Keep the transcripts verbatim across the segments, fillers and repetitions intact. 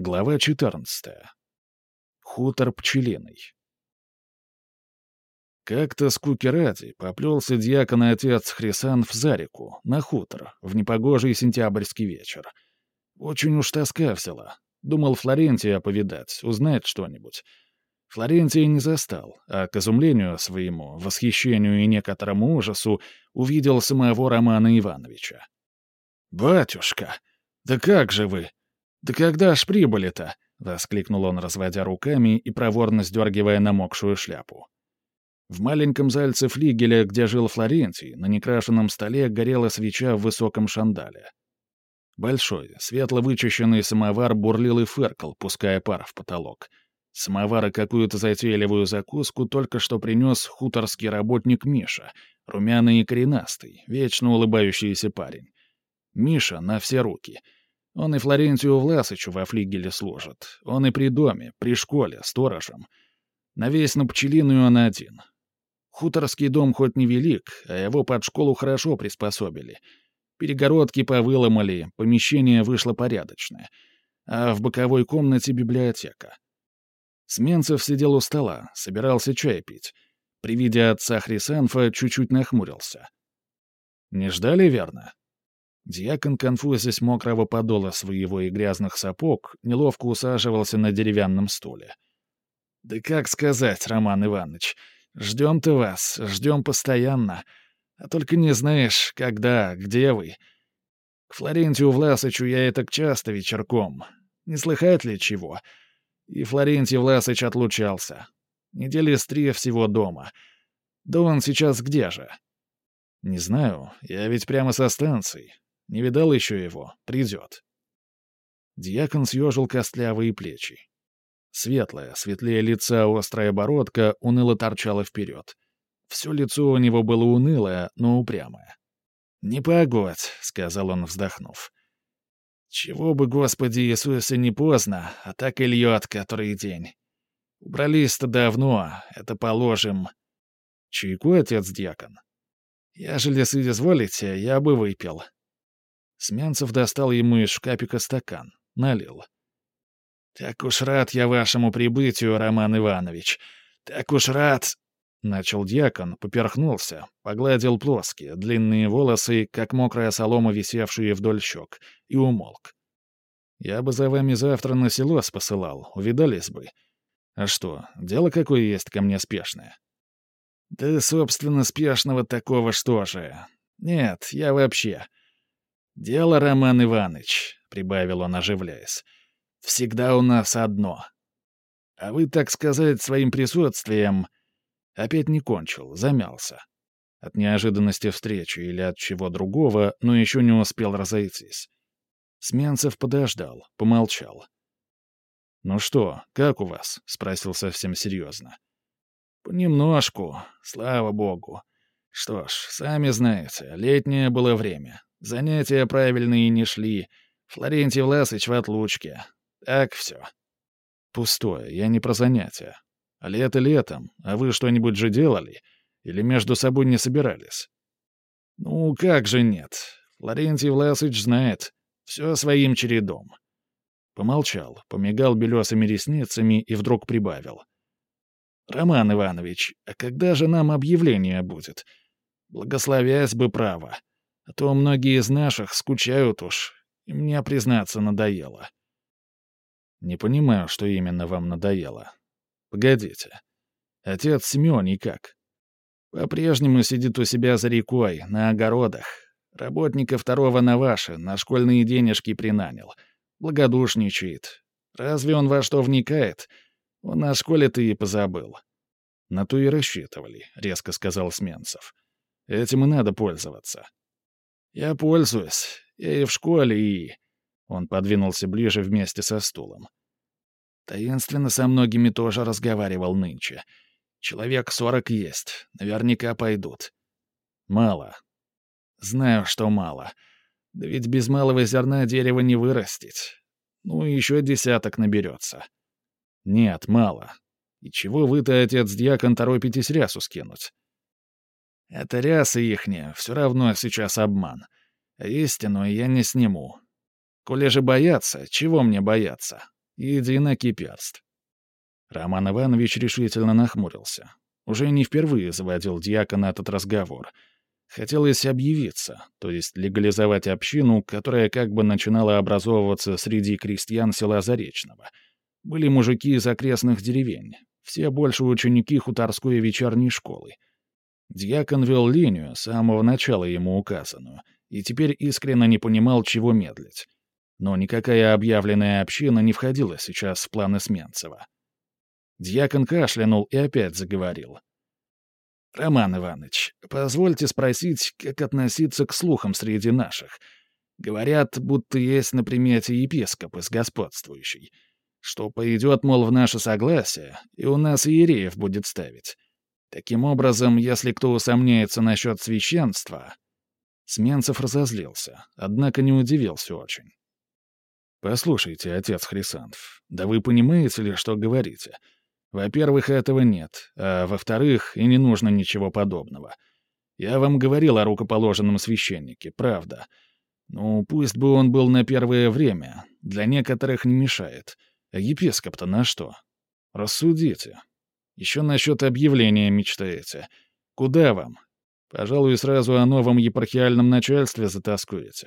Глава четырнадцатая. Хутор Пчелиный. Как-то скуки ради поплелся дьякон и отец Хрисанф за реку, на хутор, в непогожий сентябрьский вечер. Очень уж тоска взяла. Думал Флорентия повидать, узнать что-нибудь. Флорентия не застал, а к изумлению своему, восхищению и некоторому ужасу увидел самого Романа Ивановича. «Батюшка, да как же вы? Да когда ж прибыли-то?» — воскликнул он, разводя руками и проворно сдергивая намокшую шляпу. В маленьком зальце флигеля, где жил Флорентий, на некрашенном столе горела свеча в высоком шандале. Большой, светло вычищенный самовар бурлил и фыркал, пуская пар в потолок. Самовар и какую-то затейливую закуску только что принес хуторский работник Миша, румяный и коренастый, вечно улыбающийся парень. Миша на все руки — он и Флорентию Власычу во флигеле служит. Он и при доме, при школе, сторожем. На весь на Пчелиную он один. Хуторский дом хоть невелик, а его под школу хорошо приспособили. Перегородки повыломали, помещение вышло порядочное. А в боковой комнате библиотека. Сменцев сидел у стола, собирался чай пить. При виде отца Хрисанфа чуть-чуть нахмурился. «Не ждали, верно?» Дьякон, конфузясь мокрого подола своего и грязных сапог, неловко усаживался на деревянном стуле. «Да как сказать, Роман Иванович, ждем-то вас, ждем постоянно, а только не знаешь, когда, где вы. К Флорентию Власычу я и так часто вечерком. Не слыхать ли чего? И Флорентий Власыч отлучался. Недели с три всего дома. Да он сейчас где же?» «Не знаю, я ведь прямо со станции. Не видал еще его. Придет». Дьякон съежил костлявые плечи. Светлая, светлее лица острая бородка уныло торчала вперед. Все лицо у него было унылое, но упрямое. «Не погодь», — сказал он, вздохнув. «Чего бы, Господи Иисусе, не поздно, а так и льет который день. Убрались-то давно, это положим». «Чайку, отец-дьякон?» «Ежели соизволите, я бы выпил». Сменцев достал ему из шкапика стакан, налил. «Так уж рад я вашему прибытию, Роман Иванович. Так уж рад...» Начал дьякон, поперхнулся, погладил плоские, длинные волосы, как мокрая солома, висевшие вдоль щек, и умолк. «Я бы за вами завтра на село спосылал, увидались бы. А что, дело какое есть ко мне спешное?» «Да, собственно, спешного такого что же. Нет, я вообще...» «Дело, Роман Иванович», — прибавил он, оживляясь, — «всегда у нас одно. А вы, так сказать, своим присутствием...» Опять не кончил, замялся. От неожиданности встречи или от чего другого, но еще не успел разойтись. Сменцев подождал, помолчал. «Ну что, как у вас?» — спросил совсем серьезно. «Понемножку, слава богу. Что ж, сами знаете, летнее было время. Занятия правильные не шли. Флорентий Власыч в отлучке. Так все». «Пустое, я не про занятия. А лето летом, а вы что-нибудь же делали? Или между собой не собирались?» «Ну, как же нет. Флорентий Власыч знает. Все своим чередом». Помолчал, помигал белесыми ресницами и вдруг прибавил. «Роман Иванович, а когда же нам объявление будет? Благословясь бы право. А то многие из наших скучают уж, и мне, признаться, надоело». «Не понимаю, что именно вам надоело. Погодите. Отец Семёний как?» «По-прежнему сидит у себя за рекой, на огородах. Работника второго на ваши, на школьные денежки принанял. Благодушничает. Разве он во что вникает? Он на школе-то и позабыл». «На то и рассчитывали», — резко сказал Сменцев. «Этим и надо пользоваться». «Я пользуюсь. Я и в школе, и...» Он подвинулся ближе вместе со стулом. «Таинственно со многими тоже разговаривал нынче. Человек сорок есть. Наверняка пойдут». «Мало». «Знаю, что мало. Да ведь без малого зерна дерево не вырастить. Ну, еще десяток наберется». «Нет, мало. И чего вы-то, отец-дьякон, торопитесь рясу скинуть?» «Это рясы ихняя, все равно сейчас обман. А истину я не сниму. Коли же бояться, чего мне бояться? и одинокий перст». Роман Иванович решительно нахмурился. Уже не впервые заводил дьякон этот разговор. Хотелось объявиться, то есть легализовать общину, которая как бы начинала образовываться среди крестьян села Заречного. Были мужики из окрестных деревень, все больше ученики хуторской вечерней школы. Дьякон вел линию, с самого начала ему указанную, и теперь искренне не понимал, чего медлить. Но никакая объявленная община не входила сейчас в планы Сменцева. Дьякон кашлянул и опять заговорил. «Роман Иванович, позвольте спросить, как относиться к слухам среди наших. Говорят, будто есть на примете епископ из господствующей, что пойдет, мол, в наше согласие, и у нас иереев будет ставить. Таким образом, если кто усомнится насчет священства...» Сменцев разозлился, однако не удивился очень. «Послушайте, отец Хрисанф, да вы понимаете ли, что говорите? Во-первых, этого нет, а во-вторых, и не нужно ничего подобного. Я вам говорил о рукоположенном священнике, правда. Ну, пусть бы он был на первое время, для некоторых не мешает. А епископ-то на что? Рассудите. Еще насчет объявления мечтаете. Куда вам? Пожалуй, сразу о новом епархиальном начальстве затаскуете».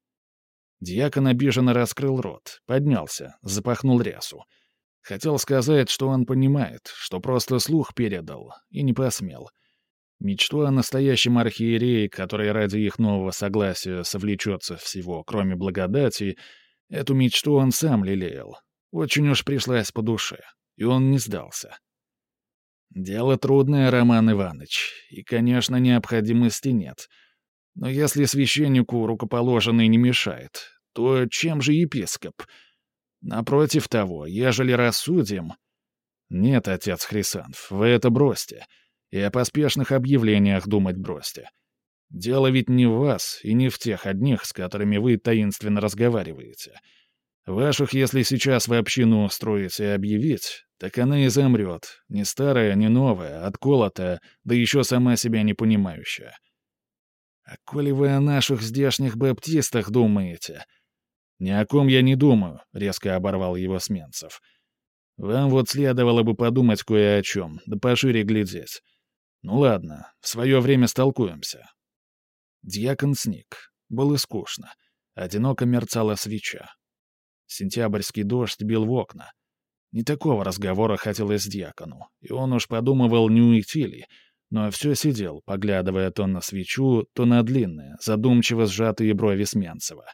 Дьякон обиженно раскрыл рот, поднялся, запахнул рясу. Хотел сказать, что он понимает, что просто слух передал, и не посмел. Мечту о настоящем архиерее, который ради их нового согласия совлечется всего, кроме благодати, эту мечту он сам лелеял. Очень уж пришлась по душе, и он не сдался. «Дело трудное, Роман Иванович, и, конечно, необходимости нет. Но если священнику рукоположенный не мешает, то чем же епископ? Напротив того, ежели рассудим...» «Нет, отец Хрисанф, вы это бросьте. И о поспешных объявлениях думать бросьте. Дело ведь не в вас и не в тех одних, с которыми вы таинственно разговариваете. Ваших, если сейчас вы общину устроите и объявить, так она и замрет, не старая, не новая, отколотая, да еще сама себя не понимающая. А коли вы о наших здешних баптистах думаете...» «Ни о ком я не думаю», — резко оборвал его Сменцев. «Вам вот следовало бы подумать кое о чем, да пошире глядеть. Ну ладно, в свое время столкуемся». Дьякон сник. Было скучно. Одиноко мерцала свеча. Сентябрьский дождь бил в окна. Не такого разговора хотелось дьякону, и он уж подумывал, не уйти ли, но все сидел, поглядывая то на свечу, то на длинные, задумчиво сжатые брови Сменцева.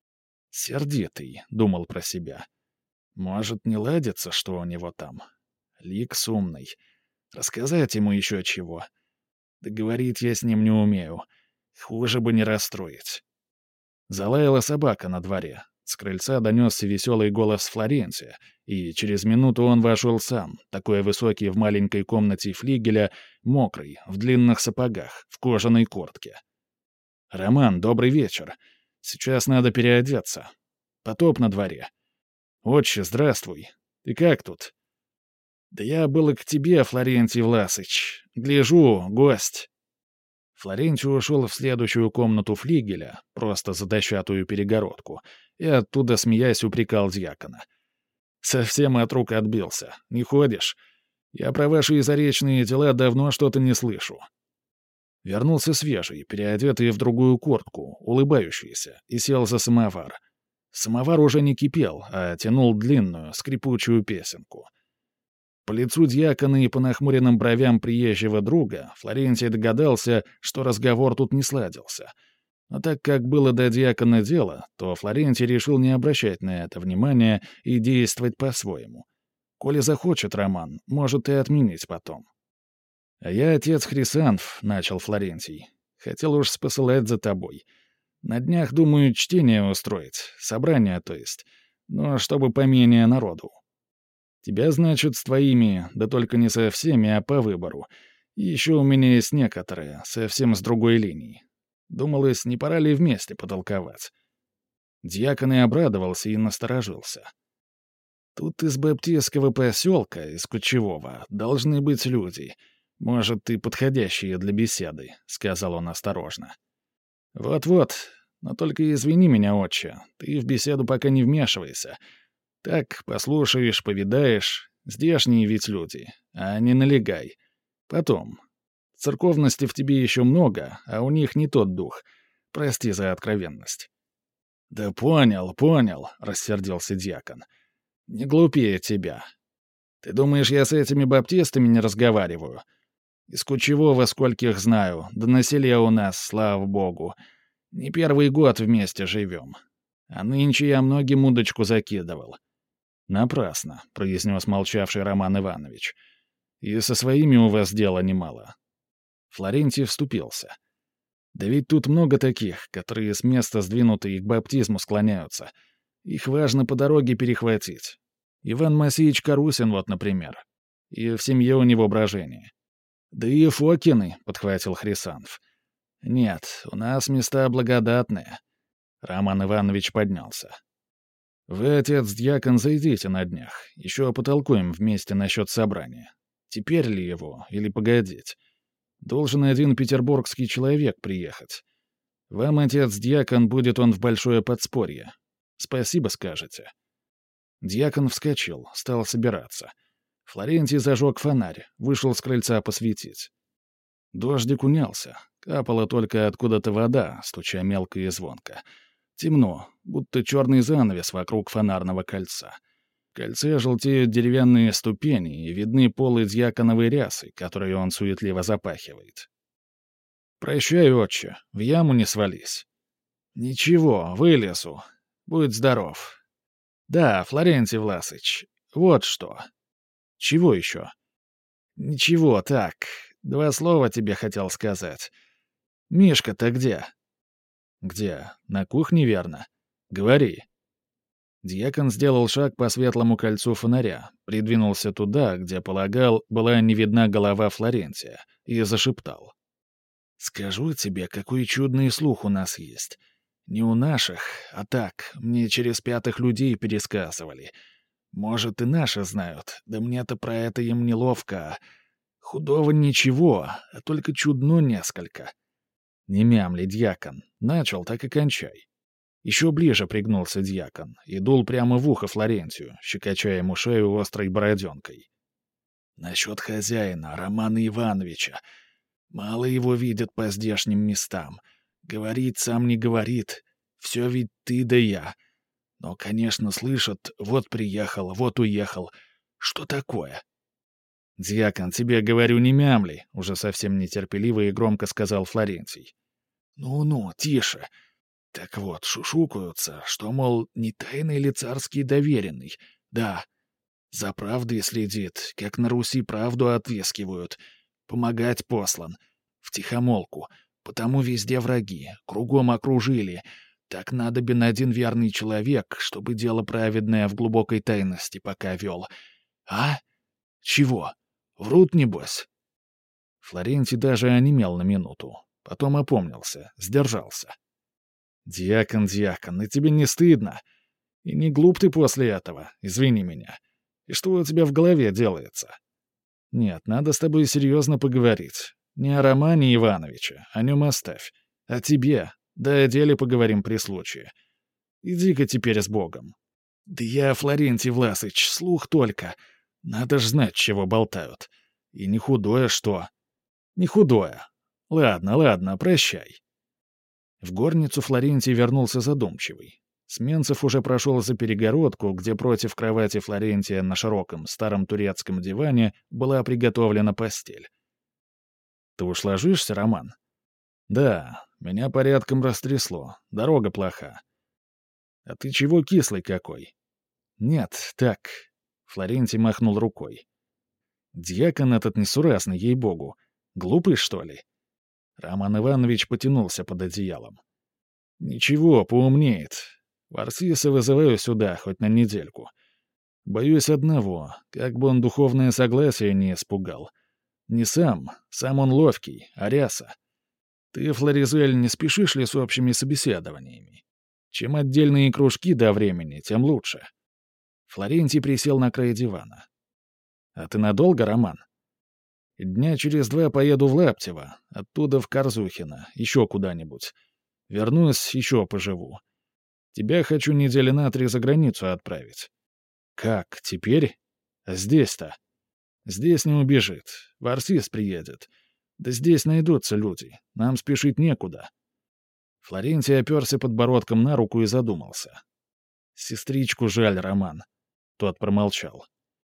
«Сердитый», — думал про себя. «Может, не ладится, что у него там? Лик сумный. Рассказать ему еще чего. Да говорить я с ним не умею. Хуже бы не расстроить». Залаяла собака на дворе. С крыльца донесся веселый голос Флоренция, и через минуту он вошел сам, такой высокий в маленькой комнате флигеля, мокрый, в длинных сапогах, в кожаной куртке. «Роман, добрый вечер. Сейчас надо переодеться. Потоп на дворе. Отче, здравствуй. Ты как тут?» «Да я было к тебе, Флорентий Власыч. Гляжу, гость». Флорентий ушел в следующую комнату флигеля, просто за дощатую перегородку, и оттуда, смеясь, упрекал дьякона. «Совсем от рук отбился. Не ходишь? Я про ваши заречные дела давно что-то не слышу». Вернулся свежий, переодетый в другую куртку, улыбающийся, и сел за самовар. Самовар уже не кипел, а тянул длинную, скрипучую песенку. По лицу дьякона и по нахмуренным бровям приезжего друга Флорентий догадался, что разговор тут не сладился. Но так как было до дьякона дело, то Флорентий решил не обращать на это внимания и действовать по-своему. Коли захочет Роман, может и отменить потом. «А я отец Хрисанф», — начал Флорентий. «Хотел уж спосылать за тобой. На днях, думаю, чтение устроить, собрание, то есть, но чтобы поменее народу. Тебя, значит, с твоими, да только не со всеми, а по выбору. И еще у меня есть некоторые, совсем с другой линии. Думалось, не пора ли вместе потолковать?» Дьякон и обрадовался и насторожился. «Тут из баптистского поселка, из Кучевого, должны быть люди. Может, и подходящие для беседы», — сказал он осторожно. «Вот-вот, но только извини меня, отче, ты в беседу пока не вмешивайся. Так, послушаешь, повидаешь. Здешние ведь люди, а не налегай. Потом. Церковности в тебе еще много, а у них не тот дух. Прости за откровенность». «Да понял, понял», — рассердился дьякон. «Не глупее тебя. Ты думаешь, я с этими баптистами не разговариваю? Из Кучевого скольких знаю, да на селе у нас, слава богу. Не первый год вместе живем. А нынче я многим удочку закидывал». «Напрасно», — произнес молчавший Роман Иванович. «И со своими у вас дела немало». Флорентий вступился. «Да ведь тут много таких, которые с места сдвинутые к баптизму склоняются. Их важно по дороге перехватить. Иван Масеич Карусин вот, например. И в семье у него брожение». «Да и Фокины», — подхватил Хрисанф. «Нет, у нас места благодатные». Роман Иванович поднялся. «Вы, отец-дьякон, зайдите на днях. Еще потолкуем вместе насчет собрания. Теперь ли его, или погодить? Должен один петербургский человек приехать. Вам, отец-дьякон, будет он в большое подспорье. Спасибо скажете». Дьякон вскочил, стал собираться. Флорентий зажег фонарь, вышел с крыльца посветить. Дождик унялся, капала только откуда-то вода, стуча мелко и звонко. Темно, будто черный занавес вокруг фонарного кольца. В кольце желтеют деревянные ступени и видны полы дьяконовой рясы, которые он суетливо запахивает. «Прощай, отче, в яму не свались». «Ничего, вылезу. Будь здоров». «Да, Флорентий Власыч, вот что». «Чего еще?» «Ничего, так. Два слова тебе хотел сказать. Мишка-то где?» «Где? На кухне, верно? Говори». Дьякон сделал шаг по светлому кольцу фонаря, придвинулся туда, где, полагал, была не видна голова Флорентия, и зашептал. «Скажу тебе, какой чудный слух у нас есть. Не у наших, а так, мне через пятых людей пересказывали. Может, и наши знают, да мне-то про это им неловко. Худого ничего, а только чудно несколько». «Не мямли, дьякон. Начал, так и кончай». Еще ближе пригнулся дьякон и дул прямо в ухо Флорентию, щекоча ему шею острой бороденкой. «Насчет хозяина, Романа Ивановича. Мало его видят по здешним местам. Говорит, сам не говорит. Все ведь ты да я. Но, конечно, слышат, вот приехал, вот уехал. Что такое?» «Дьякон, тебе, говорю, не мямли», — уже совсем нетерпеливо и громко сказал Флорентий. «Ну-ну, тише. Так вот, шушукаются, что, мол, не тайный ли царский доверенный. Да, за правдой следит, как на Руси правду отвескивают. Помогать послан. Втихомолку. Потому везде враги, кругом окружили. Так надобен один верный человек, чтобы дело праведное в глубокой тайности пока вел. А? Чего? Врут, небось?» Флорентий даже онемел на минуту. Потом опомнился, сдержался. «Дьякон, дьякон, и тебе не стыдно? И не глуп ты после этого, извини меня. И что у тебя в голове делается? Нет, надо с тобой серьезно поговорить. Не о Романе Ивановиче, о нем оставь. О тебе, да о деле поговорим при случае. Иди-ка теперь с Богом». «Да я, Флорентий Власыч, слух только. Надо ж знать, чего болтают. И не худое что?» «Не худое. Ладно, ладно, прощай». В горницу Флорентий вернулся задумчивый. Сменцев уже прошел за перегородку, где против кровати Флорентия на широком старом турецком диване была приготовлена постель. «Ты уж ложишься, Роман?» «Да, меня порядком растрясло. Дорога плоха». «А ты чего кислый какой?» «Нет, так...» — Флорентий махнул рукой. «Дьякон этот несуразный, ей-богу. Глупый, что ли?» Роман Иванович потянулся под одеялом. «Ничего, поумнеет. Варсиса вызываю сюда, хоть на недельку. Боюсь одного, как бы он духовное согласие не испугал. Не сам, сам он ловкий, а ряса. Ты, Флоризель, не спешишь ли с общими собеседованиями? Чем отдельные кружки до времени, тем лучше». Флорентий присел на край дивана. «А ты надолго, Роман?» «Дня через два поеду в Лаптево, оттуда в Корзухино, еще куда-нибудь. Вернусь, еще поживу. Тебя хочу недели на три за границу отправить. Как, теперь? А здесь-то? Здесь не убежит. В Арсис приедет. Да здесь найдутся люди. Нам спешить некуда. Флорентий оперся подбородком на руку и задумался. Сестричку жаль, Роман. Тот промолчал.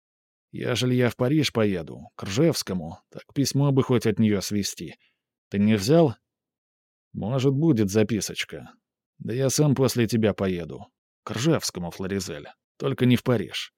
Ежели я в Париж поеду, к Ржевскому, так письмо бы хоть от нее свести. Ты не взял? Может, будет записочка. Да я сам после тебя поеду. К Ржевскому, Флоризель. Только не в Париж.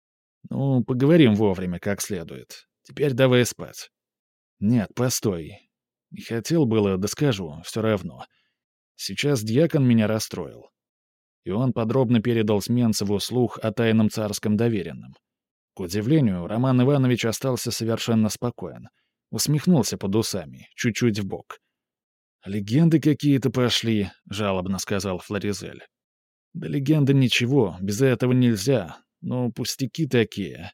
Ну, поговорим вовремя, как следует. Теперь давай спать. Нет, постой. Не хотел было, да скажу, все равно. Сейчас дьякон меня расстроил. И он подробно передал Сменцеву слух о тайном царском доверенном. К удивлению, Роман Иванович остался совершенно спокоен. Усмехнулся под усами, чуть-чуть вбок. «Легенды какие-то пошли», — жалобно сказал Флоризель. «Да легенды ничего, без этого нельзя. Ну, пустяки такие».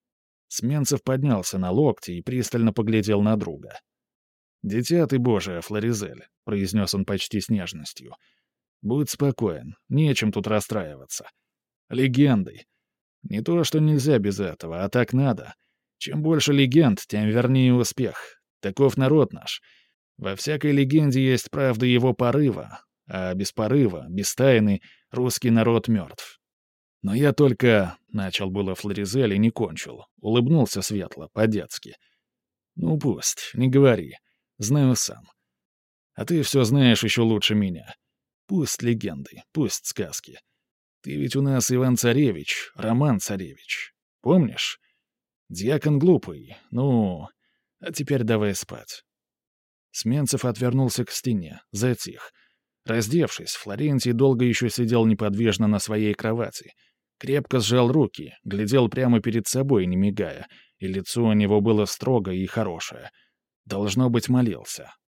Сменцев поднялся на локти и пристально поглядел на друга. «Дитя ты Божие, Флоризель», — произнес он почти с нежностью. «Будь спокоен, нечем тут расстраиваться. Легенды. Не то, что нельзя без этого, а так надо. Чем больше легенд, тем вернее успех. Таков народ наш. Во всякой легенде есть правда его порыва, а без порыва, без тайны, русский народ мертв. Но я только...» — начал было Флоризель и не кончил. Улыбнулся светло, по-детски. «Ну пусть, не говори. Знаю сам. А ты все знаешь еще лучше меня. Пусть легенды, пусть сказки. Ты ведь у нас Иван-царевич, Роман-царевич. Помнишь? Дьякон глупый. Ну, а теперь давай спать». Сменцев отвернулся к стене, затих. Раздевшись, Флорентий долго еще сидел неподвижно на своей кровати. Крепко сжал руки, глядел прямо перед собой, не мигая, и лицо у него было строгое и хорошее. Должно быть, молился.